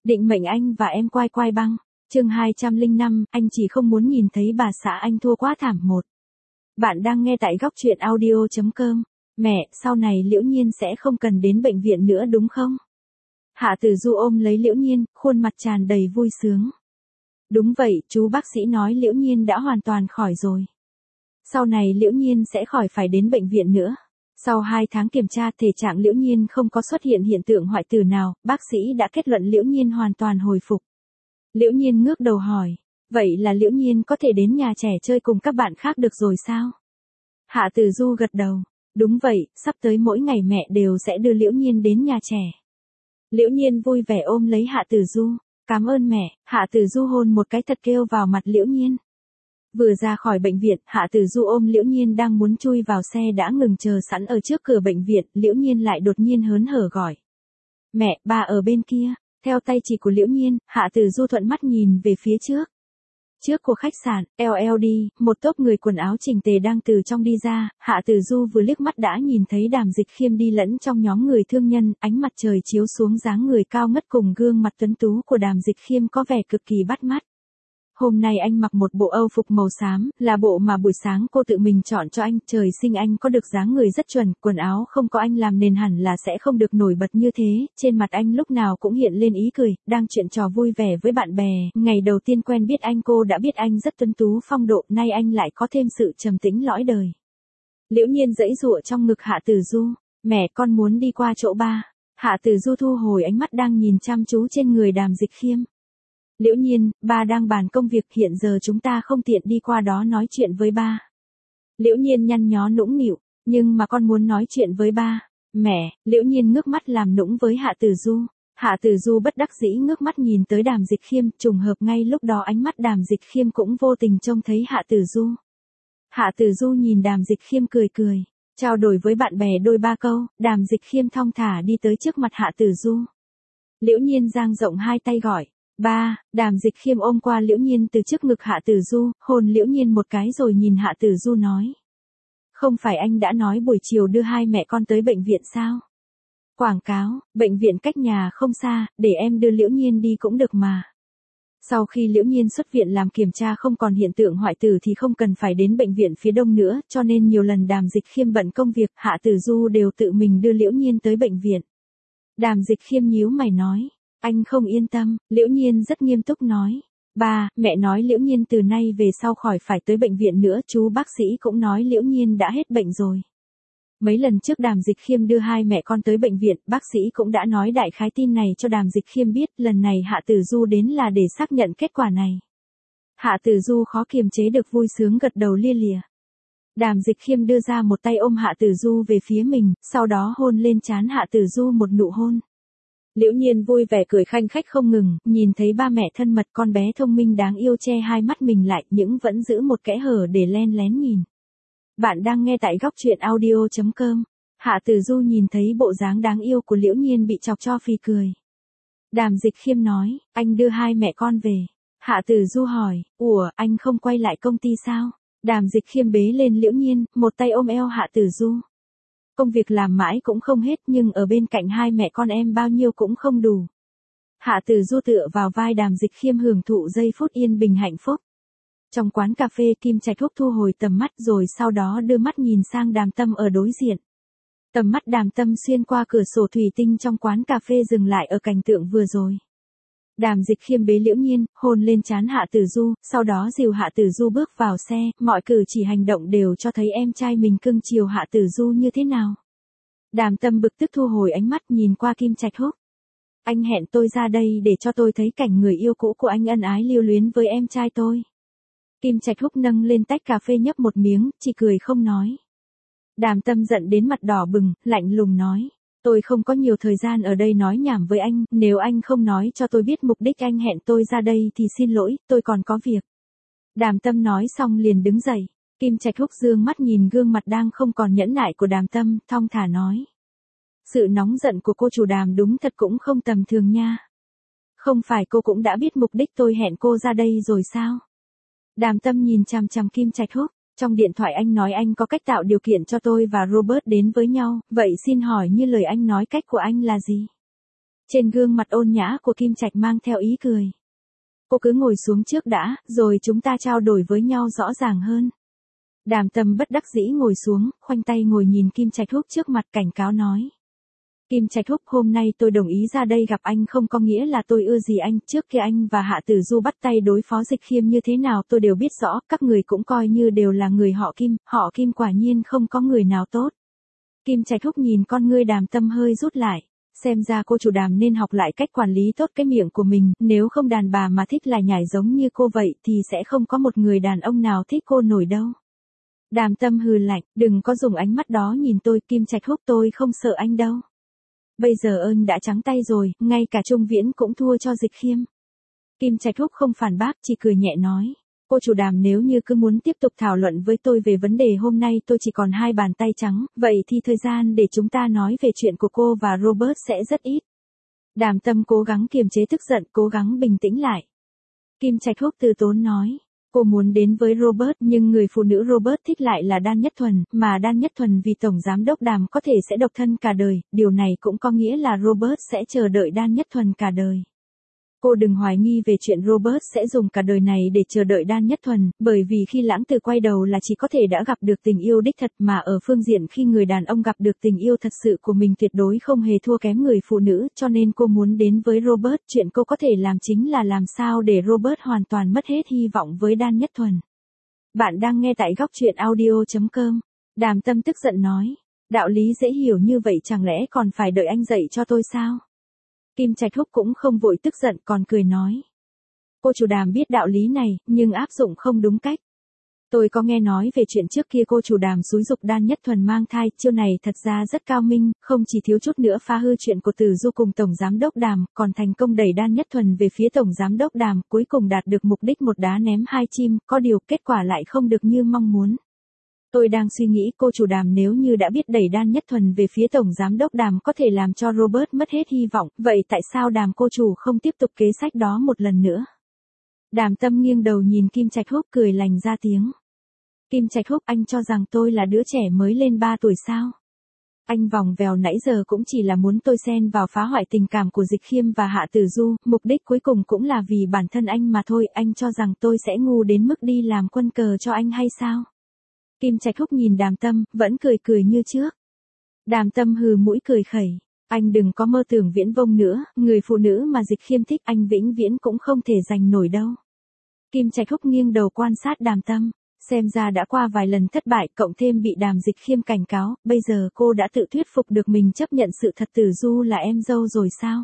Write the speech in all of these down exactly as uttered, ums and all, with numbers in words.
Định mệnh anh và em quai quai băng. Chương hai trăm lẻ năm, anh chỉ không muốn nhìn thấy bà xã anh thua quá thảm một. Bạn đang nghe tại góc truyện audio chấm com. Mẹ, sau này Liễu Nhiên sẽ không cần đến bệnh viện nữa đúng không? Hạ Tử Du ôm lấy Liễu Nhiên, khuôn mặt tràn đầy vui sướng. Đúng vậy, chú bác sĩ nói Liễu Nhiên đã hoàn toàn khỏi rồi. Sau này Liễu Nhiên sẽ khỏi phải đến bệnh viện nữa. Sau hai tháng kiểm tra thể trạng Liễu Nhiên không có xuất hiện hiện tượng hoại tử nào, bác sĩ đã kết luận Liễu Nhiên hoàn toàn hồi phục. Liễu Nhiên ngước đầu hỏi, vậy là Liễu Nhiên có thể đến nhà trẻ chơi cùng các bạn khác được rồi sao? Hạ Tử Du gật đầu, đúng vậy, sắp tới mỗi ngày mẹ đều sẽ đưa Liễu Nhiên đến nhà trẻ. Liễu Nhiên vui vẻ ôm lấy Hạ Tử Du, cảm ơn mẹ. Hạ Tử Du hôn một cái thật kêu vào mặt Liễu Nhiên. Vừa ra khỏi bệnh viện, Hạ Tử Du ôm Liễu Nhiên đang muốn chui vào xe đã ngừng chờ sẵn ở trước cửa bệnh viện, Liễu Nhiên lại đột nhiên hớn hở gọi. Mẹ, bà ở bên kia. Theo tay chỉ của Liễu Nhiên, Hạ Tử Du thuận mắt nhìn về phía trước. Trước của khách sạn, lờ lờ đê, một tốp người quần áo chỉnh tề đang từ trong đi ra, Hạ Tử Du vừa liếc mắt đã nhìn thấy Đàm Dịch Khiêm đi lẫn trong nhóm người thương nhân, ánh mặt trời chiếu xuống dáng người cao ngất cùng gương mặt tuấn tú của Đàm Dịch Khiêm có vẻ cực kỳ bắt mắt. Hôm nay anh mặc một bộ âu phục màu xám, là bộ mà buổi sáng cô tự mình chọn cho anh, trời sinh anh có được dáng người rất chuẩn, quần áo không có anh làm nền hẳn là sẽ không được nổi bật như thế, trên mặt anh lúc nào cũng hiện lên ý cười, đang chuyện trò vui vẻ với bạn bè, ngày đầu tiên quen biết anh cô đã biết anh rất tuấn tú phong độ, nay anh lại có thêm sự trầm tĩnh lõi đời. Liễu Nhiên giãy giụa trong ngực Hạ Tử Du, mẹ con muốn đi qua chỗ ba. Hạ Tử Du thu hồi ánh mắt đang nhìn chăm chú trên người Đàm Dịch Khiêm. Liễu Nhiên, ba đang bàn công việc, hiện giờ chúng ta không tiện đi qua đó nói chuyện với ba. Liễu Nhiên nhăn nhó nũng nịu, nhưng mà con muốn nói chuyện với ba. Mẹ, Liễu Nhiên ngước mắt làm nũng với Hạ Tử Du. Hạ Tử Du bất đắc dĩ ngước mắt nhìn tới Đàm Dịch Khiêm, trùng hợp ngay lúc đó ánh mắt Đàm Dịch Khiêm cũng vô tình trông thấy Hạ Tử Du. Hạ Tử Du nhìn Đàm Dịch Khiêm cười cười, trao đổi với bạn bè đôi ba câu, Đàm Dịch Khiêm thong thả đi tới trước mặt Hạ Tử Du. Liễu Nhiên dang rộng hai tay gọi. Ba, Đàm Dịch Khiêm ôm qua Liễu Nhiên từ trước ngực Hạ Tử Du, hôn Liễu Nhiên một cái rồi nhìn Hạ Tử Du nói. Không phải anh đã nói buổi chiều đưa hai mẹ con tới bệnh viện sao? Quảng cáo, bệnh viện cách nhà không xa, để em đưa Liễu Nhiên đi cũng được mà. Sau khi Liễu Nhiên xuất viện làm kiểm tra không còn hiện tượng hoại tử thì không cần phải đến bệnh viện phía đông nữa, cho nên nhiều lần Đàm Dịch Khiêm bận công việc, Hạ Tử Du đều tự mình đưa Liễu Nhiên tới bệnh viện. Đàm Dịch Khiêm nhíu mày nói. Anh không yên tâm, Liễu Nhiên rất nghiêm túc nói. Ba, mẹ nói Liễu Nhiên từ nay về sau khỏi phải tới bệnh viện nữa, chú bác sĩ cũng nói Liễu Nhiên đã hết bệnh rồi. Mấy lần trước Đàm Dịch Khiêm đưa hai mẹ con tới bệnh viện, bác sĩ cũng đã nói đại khái tin này cho Đàm Dịch Khiêm biết, lần này Hạ Tử Du đến là để xác nhận kết quả này. Hạ Tử Du khó kiềm chế được vui sướng gật đầu lia lịa. Đàm Dịch Khiêm đưa ra một tay ôm Hạ Tử Du về phía mình, sau đó hôn lên trán Hạ Tử Du một nụ hôn. Liễu Nhiên vui vẻ cười khanh khách không ngừng, nhìn thấy ba mẹ thân mật con bé thông minh đáng yêu che hai mắt mình lại nhưng vẫn giữ một kẽ hở để len lén nhìn. Bạn đang nghe tại góc truyện audio chấm com. Hạ Tử Du nhìn thấy bộ dáng đáng yêu của Liễu Nhiên bị chọc cho phì cười. Đàm Dịch Khiêm nói, anh đưa hai mẹ con về. Hạ Tử Du hỏi, ủa, anh không quay lại công ty sao? Đàm Dịch Khiêm bế lên Liễu Nhiên, một tay ôm eo Hạ Tử Du. Công việc làm mãi cũng không hết nhưng ở bên cạnh hai mẹ con em bao nhiêu cũng không đủ. Hạ Tử Du tựa vào vai Đàm Dịch Khiêm hưởng thụ giây phút yên bình hạnh phúc. Trong quán cà phê Kim Trạch Húc thu hồi tầm mắt rồi sau đó đưa mắt nhìn sang Đàm Tâm ở đối diện. Tầm mắt Đàm Tâm xuyên qua cửa sổ thủy tinh trong quán cà phê dừng lại ở cảnh tượng vừa rồi. Đàm Dịch Khiêm bế Liễu Nhiên, hôn lên trán Hạ Tử Du, sau đó dìu Hạ Tử Du bước vào xe, mọi cử chỉ hành động đều cho thấy em trai mình cưng chiều Hạ Tử Du như thế nào. Đàm Tâm bực tức thu hồi ánh mắt nhìn qua Kim Trạch Húc. Anh hẹn tôi ra đây để cho tôi thấy cảnh người yêu cũ của anh ân ái lưu luyến với em trai tôi. Kim Trạch Húc nâng lên tách cà phê nhấp một miếng, chỉ cười không nói. Đàm Tâm giận đến mặt đỏ bừng, lạnh lùng nói. Tôi không có nhiều thời gian ở đây nói nhảm với anh, nếu anh không nói cho tôi biết mục đích anh hẹn tôi ra đây thì xin lỗi, tôi còn có việc. Đàm Tâm nói xong liền đứng dậy. Kim Trạch Húc dương mắt nhìn gương mặt đang không còn nhẫn nại của Đàm Tâm, thong thả nói. Sự nóng giận của cô chủ Đàm đúng thật cũng không tầm thường nha. Không phải cô cũng đã biết mục đích tôi hẹn cô ra đây rồi sao? Đàm Tâm nhìn chằm chằm Kim Trạch Húc. Trong điện thoại anh nói anh có cách tạo điều kiện cho tôi và Robert đến với nhau, vậy xin hỏi như lời anh nói cách của anh là gì? Trên gương mặt ôn nhã của Kim Trạch mang theo ý cười. Cô cứ ngồi xuống trước đã, rồi chúng ta trao đổi với nhau rõ ràng hơn. Đàm Tâm bất đắc dĩ ngồi xuống, khoanh tay ngồi nhìn Kim Trạch Húc trước mặt cảnh cáo nói. Kim Trạch Húc, hôm nay tôi đồng ý ra đây gặp anh không có nghĩa là tôi ưa gì anh, trước khi anh và Hạ Tử Du bắt tay đối phó Dịch Khiêm như thế nào tôi đều biết rõ, các người cũng coi như đều là người họ Kim, họ Kim quả nhiên không có người nào tốt. Kim Trạch Húc nhìn con ngươi Đàm Tâm hơi rút lại, xem ra cô chủ Đàm nên học lại cách quản lý tốt cái miệng của mình, nếu không đàn bà mà thích lại nhảy giống như cô vậy thì sẽ không có một người đàn ông nào thích cô nổi đâu. Đàm Tâm hừ lạnh, đừng có dùng ánh mắt đó nhìn tôi, Kim Trạch Húc, tôi không sợ anh đâu. Bây giờ ơn đã trắng tay rồi, ngay cả Trung Viễn cũng thua cho Dịch Khiêm. Kim Trạch Húc không phản bác, chỉ cười nhẹ nói. Cô chủ Đàm, nếu như cứ muốn tiếp tục thảo luận với tôi về vấn đề hôm nay tôi chỉ còn hai bàn tay trắng, vậy thì thời gian để chúng ta nói về chuyện của cô và Robert sẽ rất ít. Đàm Tâm cố gắng kiềm chế tức giận, cố gắng bình tĩnh lại. Kim Trạch Húc từ tốn nói. Cô muốn đến với Robert nhưng người phụ nữ Robert thích lại là Đan Nhất Thuần, mà Đan Nhất Thuần vì Tổng Giám đốc Đàm có thể sẽ độc thân cả đời, điều này cũng có nghĩa là Robert sẽ chờ đợi Đan Nhất Thuần cả đời. Cô đừng hoài nghi về chuyện Robert sẽ dùng cả đời này để chờ đợi Đan Nhất Thuần, bởi vì khi lãng tử quay đầu là chỉ có thể đã gặp được tình yêu đích thật, mà ở phương diện khi người đàn ông gặp được tình yêu thật sự của mình tuyệt đối không hề thua kém người phụ nữ, cho nên cô muốn đến với Robert, chuyện cô có thể làm chính là làm sao để Robert hoàn toàn mất hết hy vọng với Đan Nhất Thuần. Bạn đang nghe tại góc truyện audio chấm com. Đàm Tâm tức giận nói, đạo lý dễ hiểu như vậy chẳng lẽ còn phải đợi anh dạy cho tôi sao? Kim Trạch Húc cũng không vội tức giận còn cười nói. Cô chủ Đàm biết đạo lý này, nhưng áp dụng không đúng cách. Tôi có nghe nói về chuyện trước kia cô chủ Đàm xúi dục Đan Nhất Thuần mang thai, chiêu này thật ra rất cao minh, không chỉ thiếu chút nữa phá hư chuyện của Tử Du cùng Tổng Giám đốc Đàm, còn thành công đẩy Đan Nhất Thuần về phía Tổng Giám đốc Đàm, cuối cùng đạt được mục đích một đá ném hai chim, có điều kết quả lại không được như mong muốn. Tôi đang suy nghĩ cô chủ Đàm nếu như đã biết đẩy Đan Nhất Thuần về phía Tổng Giám đốc Đàm có thể làm cho Robert mất hết hy vọng, vậy tại sao Đàm cô chủ không tiếp tục kế sách đó một lần nữa? Đàm Tâm nghiêng đầu nhìn Kim Trạch Húc cười lành ra tiếng. Kim Trạch Húc, anh cho rằng tôi là đứa trẻ mới lên ba tuổi sao? Anh vòng vèo nãy giờ cũng chỉ là muốn tôi xen vào phá hoại tình cảm của Dịch Khiêm và Hạ Tử Du, mục đích cuối cùng cũng là vì bản thân anh mà thôi, anh cho rằng tôi sẽ ngu đến mức đi làm quân cờ cho anh hay sao? Kim Trạch Húc nhìn Đàm Tâm, vẫn cười cười như trước. Đàm Tâm hừ mũi cười khẩy. Anh đừng có mơ tưởng viễn vông nữa, người phụ nữ mà Dịch Khiêm thích anh vĩnh viễn cũng không thể giành nổi đâu. Kim Trạch Húc nghiêng đầu quan sát Đàm Tâm, xem ra đã qua vài lần thất bại cộng thêm bị Đàm Dịch Khiêm cảnh cáo, bây giờ cô đã tự thuyết phục được mình chấp nhận sự thật Tử Du là em dâu rồi sao?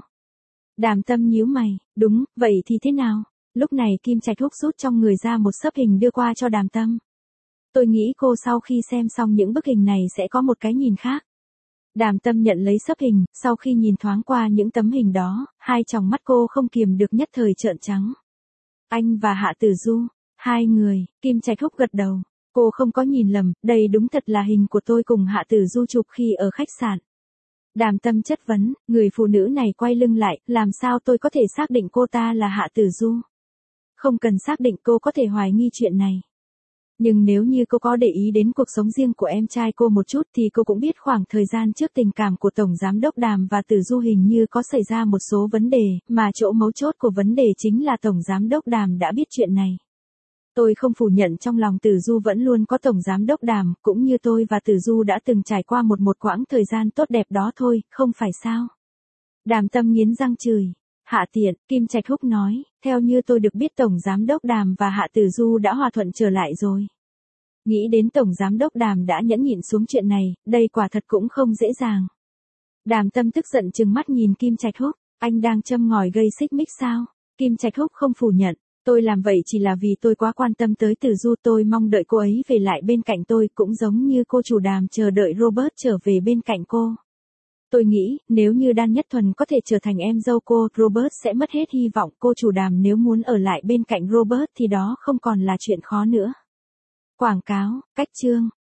Đàm Tâm nhíu mày, đúng, vậy thì thế nào? Lúc này Kim Trạch Húc rút trong người ra một xấp hình đưa qua cho Đàm Tâm. Tôi nghĩ cô sau khi xem xong những bức hình này sẽ có một cái nhìn khác. Đàm Tâm nhận lấy xấp hình, sau khi nhìn thoáng qua những tấm hình đó, hai tròng mắt cô không kiềm được nhất thời trợn trắng. Anh và Hạ Tử Du, hai người, Kim Trạch Húc gật đầu. Cô không có nhìn lầm, đây đúng thật là hình của tôi cùng Hạ Tử Du chụp khi ở khách sạn. Đàm Tâm chất vấn, người phụ nữ này quay lưng lại, làm sao tôi có thể xác định cô ta là Hạ Tử Du? Không cần xác định, cô có thể hoài nghi chuyện này. Nhưng nếu như cô có để ý đến cuộc sống riêng của em trai cô một chút thì cô cũng biết khoảng thời gian trước tình cảm của Tổng Giám đốc Đàm và Tử Du hình như có xảy ra một số vấn đề, mà chỗ mấu chốt của vấn đề chính là Tổng Giám đốc Đàm đã biết chuyện này. Tôi không phủ nhận trong lòng Tử Du vẫn luôn có Tổng Giám đốc Đàm, cũng như tôi và Tử Du đã từng trải qua một một quãng thời gian tốt đẹp đó thôi, không phải sao? Đàm Tâm nghiến răng chửi. Hạ tiện, Kim Trạch Húc nói, theo như tôi được biết Tổng Giám đốc Đàm và Hạ Tử Du đã hòa thuận trở lại rồi. Nghĩ đến Tổng Giám đốc Đàm đã nhẫn nhịn xuống chuyện này, đây quả thật cũng không dễ dàng. Đàm Tâm tức giận trừng mắt nhìn Kim Trạch Húc, anh đang châm ngòi gây xích mích sao? Kim Trạch Húc không phủ nhận, tôi làm vậy chỉ là vì tôi quá quan tâm tới Tử Du, tôi mong đợi cô ấy về lại bên cạnh tôi cũng giống như cô chủ Đàm chờ đợi Robert trở về bên cạnh cô. Tôi nghĩ, nếu như Đan Nhất Thuần có thể trở thành em dâu cô, Robert sẽ mất hết hy vọng, cô chủ Đàm nếu muốn ở lại bên cạnh Robert thì đó không còn là chuyện khó nữa. Quảng cáo, cách chương.